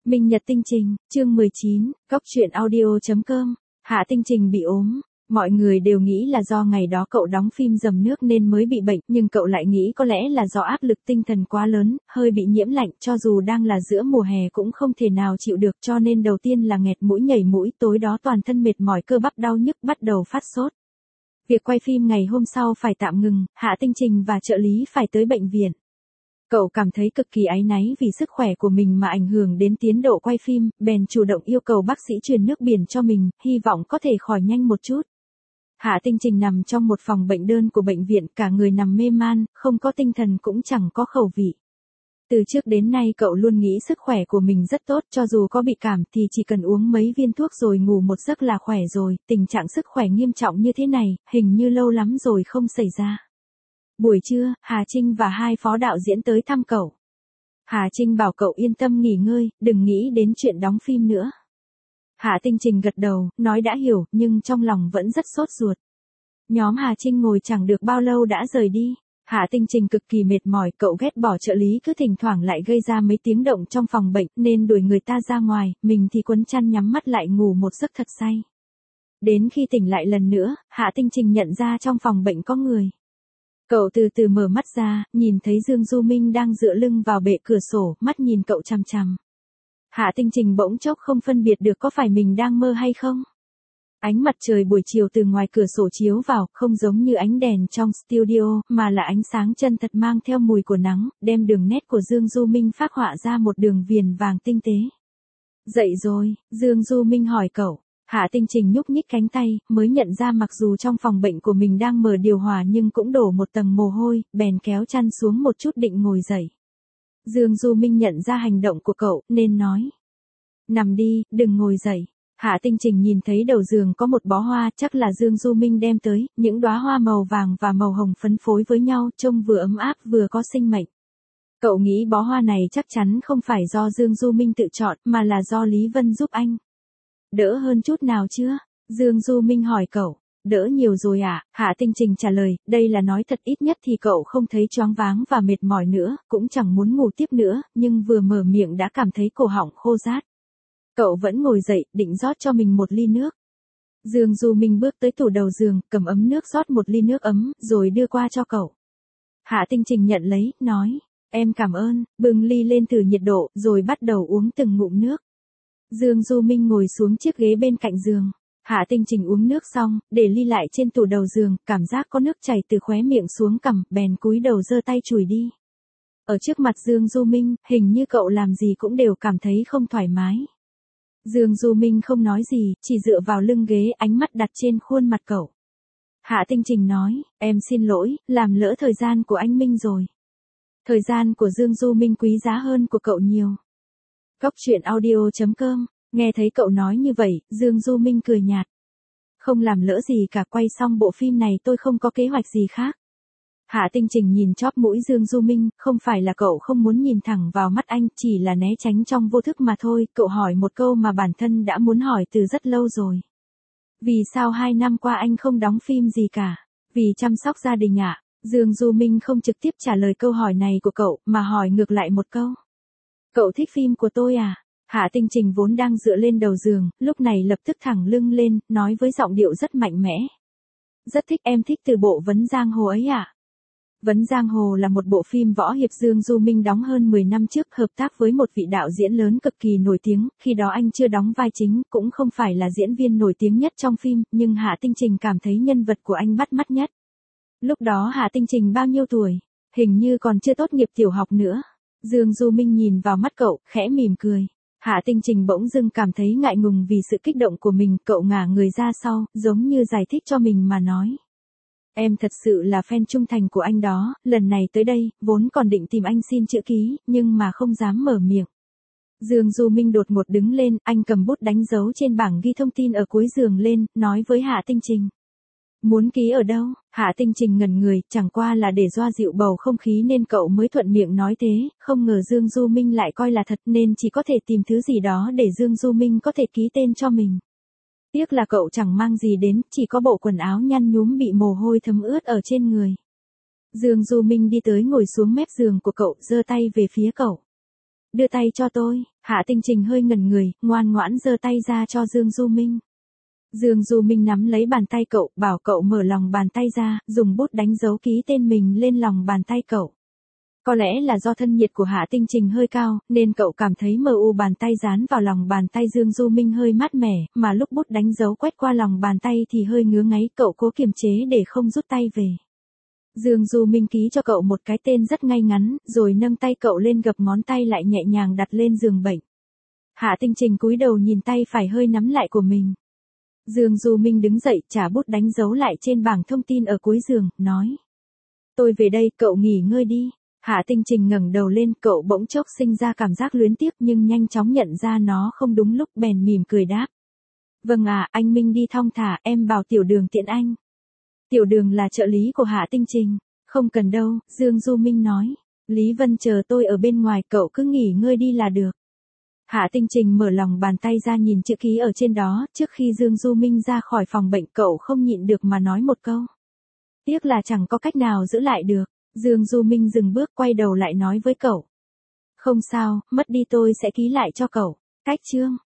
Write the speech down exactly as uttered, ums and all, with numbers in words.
Minh Nhật Tinh Trình, chương mười chín, Góc truyện audio chấm com. Hạ Tinh Trình bị ốm. Mọi người đều nghĩ là do ngày đó cậu đóng phim Dầm Nước nên mới bị bệnh, nhưng cậu lại nghĩ có lẽ là do áp lực tinh thần quá lớn, hơi bị nhiễm lạnh, cho dù đang là giữa mùa hè cũng không thể nào chịu được, cho nên đầu tiên là nghẹt mũi nhảy mũi, tối đó toàn thân mệt mỏi, cơ bắp đau nhức, bắt đầu phát sốt. Việc quay phim ngày hôm sau phải tạm ngừng, Hạ Tinh Trình và trợ lý phải tới bệnh viện. Cậu cảm thấy cực kỳ áy náy vì sức khỏe của mình mà ảnh hưởng đến tiến độ quay phim, bèn chủ động yêu cầu bác sĩ truyền nước biển cho mình, hy vọng có thể khỏi nhanh một chút. Hạ Tinh Trình nằm trong một phòng bệnh đơn của bệnh viện, cả người nằm mê man, không có tinh thần cũng chẳng có khẩu vị. Từ trước đến nay cậu luôn nghĩ sức khỏe của mình rất tốt, cho dù có bị cảm thì chỉ cần uống mấy viên thuốc rồi ngủ một giấc là khỏe rồi, tình trạng sức khỏe nghiêm trọng như thế này, hình như lâu lắm rồi không xảy ra. Buổi trưa, Hà Trinh và hai phó đạo diễn tới thăm cậu. Hà Trinh bảo cậu yên tâm nghỉ ngơi, đừng nghĩ đến chuyện đóng phim nữa. Hạ Tinh Trình gật đầu, nói đã hiểu, nhưng trong lòng vẫn rất sốt ruột. Nhóm Hà Trinh ngồi chẳng được bao lâu đã rời đi. Hạ Tinh Trình cực kỳ mệt mỏi, cậu ghét bỏ trợ lý cứ thỉnh thoảng lại gây ra mấy tiếng động trong phòng bệnh, nên đuổi người ta ra ngoài, mình thì quấn chăn nhắm mắt lại ngủ một giấc thật say. Đến khi tỉnh lại lần nữa, Hạ Tinh Trình nhận ra trong phòng bệnh có người. Cậu từ từ mở mắt ra, nhìn thấy Dương Du Minh đang dựa lưng vào bệ cửa sổ, mắt nhìn cậu chằm chằm. Hạ Tinh Trình bỗng chốc không phân biệt được có phải mình đang mơ hay không. Ánh mặt trời buổi chiều từ ngoài cửa sổ chiếu vào, không giống như ánh đèn trong studio, mà là ánh sáng chân thật mang theo mùi của nắng, đem đường nét của Dương Du Minh phác họa ra một đường viền vàng tinh tế. Dậy rồi, Dương Du Minh hỏi cậu. Hạ Tinh Trình nhúc nhích cánh tay, mới nhận ra mặc dù trong phòng bệnh của mình đang mở điều hòa nhưng cũng đổ một tầng mồ hôi, bèn kéo chăn xuống một chút định ngồi dậy. Dương Du Minh nhận ra hành động của cậu, nên nói. Nằm đi, đừng ngồi dậy. Hạ Tinh Trình nhìn thấy đầu giường có một bó hoa, chắc là Dương Du Minh đem tới, những đóa hoa màu vàng và màu hồng phấn phối với nhau, trông vừa ấm áp vừa có sinh mệnh. Cậu nghĩ bó hoa này chắc chắn không phải do Dương Du Minh tự chọn, mà là do Lý Vân giúp anh. Đỡ hơn chút nào chưa? Dương Du Minh hỏi cậu. Đỡ nhiều rồi à? Hạ Tinh Trình trả lời, đây là nói thật, ít nhất thì cậu không thấy choáng váng và mệt mỏi nữa, cũng chẳng muốn ngủ tiếp nữa, nhưng vừa mở miệng đã cảm thấy cổ họng khô rát. Cậu vẫn ngồi dậy, định rót cho mình một ly nước. Dương Du Minh bước tới tủ đầu giường, cầm ấm nước rót một ly nước ấm, rồi đưa qua cho cậu. Hạ Tinh Trình nhận lấy, nói, em cảm ơn, bưng ly lên thử nhiệt độ, rồi bắt đầu uống từng ngụm nước. Dương Du Minh ngồi xuống chiếc ghế bên cạnh giường. Hạ Tinh Trình uống nước xong, để ly lại trên tủ đầu giường, cảm giác có nước chảy từ khóe miệng xuống cằm, bèn cúi đầu giơ tay chùi đi. Ở trước mặt Dương Du Minh, hình như cậu làm gì cũng đều cảm thấy không thoải mái. Dương Du Minh không nói gì, chỉ dựa vào lưng ghế, ánh mắt đặt trên khuôn mặt cậu. Hạ Tinh Trình nói, em xin lỗi, làm lỡ thời gian của anh Minh rồi. Thời gian của Dương Du Minh quý giá hơn của cậu nhiều. Góc truyện audio chấm com, nghe thấy cậu nói như vậy, Dương Du Minh cười nhạt. Không làm lỡ gì cả, quay xong bộ phim này tôi không có kế hoạch gì khác. Hạ Tinh Trình nhìn chóp mũi Dương Du Minh, không phải là cậu không muốn nhìn thẳng vào mắt anh, chỉ là né tránh trong vô thức mà thôi. Cậu hỏi một câu mà bản thân đã muốn hỏi từ rất lâu rồi. Vì sao hai năm qua anh không đóng phim gì cả? Vì chăm sóc gia đình ạ. À? Dương Du Minh không trực tiếp trả lời câu hỏi này của cậu, mà hỏi ngược lại một câu. Cậu thích phim của tôi à? Hạ Tinh Trình vốn đang dựa lên đầu giường, lúc này lập tức thẳng lưng lên, nói với giọng điệu rất mạnh mẽ. Rất thích, em thích từ bộ Vấn Giang Hồ ấy ạ. À? Vấn Giang Hồ là một bộ phim võ hiệp Dương Du Minh đóng hơn mười năm trước, hợp tác với một vị đạo diễn lớn cực kỳ nổi tiếng, khi đó anh chưa đóng vai chính, cũng không phải là diễn viên nổi tiếng nhất trong phim, nhưng Hạ Tinh Trình cảm thấy nhân vật của anh bắt mắt nhất. Lúc đó Hạ Tinh Trình bao nhiêu tuổi? Hình như còn chưa tốt nghiệp tiểu học nữa. Dương Du Minh nhìn vào mắt cậu, khẽ mỉm cười. Hạ Tinh Trình bỗng dưng cảm thấy ngại ngùng vì sự kích động của mình, cậu ngả người ra sau, giống như giải thích cho mình mà nói. Em thật sự là fan trung thành của anh đó, lần này tới đây, vốn còn định tìm anh xin chữ ký, nhưng mà không dám mở miệng. Dương Du Minh đột ngột đứng lên, anh cầm bút đánh dấu trên bảng ghi thông tin ở cuối giường lên, nói với Hạ Tinh Trình. Muốn ký ở đâu? Hạ Tinh Trình ngẩn người, chẳng qua là để xoa dịu bầu không khí nên cậu mới thuận miệng nói thế, không ngờ Dương Du Minh lại coi là thật nên chỉ có thể tìm thứ gì đó để Dương Du Minh có thể ký tên cho mình. Tiếc là cậu chẳng mang gì đến, chỉ có bộ quần áo nhăn nhúm bị mồ hôi thấm ướt ở trên người. Dương Du Minh đi tới ngồi xuống mép giường của cậu, giơ tay về phía cậu. Đưa tay cho tôi. Hạ Tinh Trình hơi ngẩn người, ngoan ngoãn giơ tay ra cho Dương Du Minh. Dương Du Minh nắm lấy bàn tay cậu, bảo cậu mở lòng bàn tay ra, dùng bút đánh dấu ký tên mình lên lòng bàn tay cậu. Có lẽ là do thân nhiệt của Hạ Tinh Trình hơi cao, nên cậu cảm thấy mờ u bàn tay dán vào lòng bàn tay Dương Du Minh hơi mát mẻ, mà lúc bút đánh dấu quét qua lòng bàn tay thì hơi ngứa ngáy, cậu cố kiềm chế để không rút tay về. Dương Du Minh ký cho cậu một cái tên rất ngay ngắn, rồi nâng tay cậu lên gập ngón tay lại nhẹ nhàng đặt lên giường bệnh. Hạ Tinh Trình cúi đầu nhìn tay phải hơi nắm lại của mình. Dương Du Minh đứng dậy, trả bút đánh dấu lại trên bảng thông tin ở cuối giường, nói. Tôi về đây, cậu nghỉ ngơi đi. Hạ Tinh Trình ngẩng đầu lên, cậu bỗng chốc sinh ra cảm giác luyến tiếc nhưng nhanh chóng nhận ra nó không đúng lúc, bèn mỉm cười đáp. Vâng à, anh Minh đi thong thả, em bảo Tiểu Đường tiện anh. Tiểu Đường là trợ lý của Hạ Tinh Trình. Không cần đâu, Dương Du Minh nói. Lý Vân chờ tôi ở bên ngoài, cậu cứ nghỉ ngơi đi là được. Hạ Tinh Trình mở lòng bàn tay ra nhìn chữ ký ở trên đó, trước khi Dương Du Minh ra khỏi phòng bệnh cậu không nhịn được mà nói một câu. Tiếc là chẳng có cách nào giữ lại được. Dương Du Minh dừng bước quay đầu lại nói với cậu. Không sao, mất đi tôi sẽ ký lại cho cậu. Cách chương.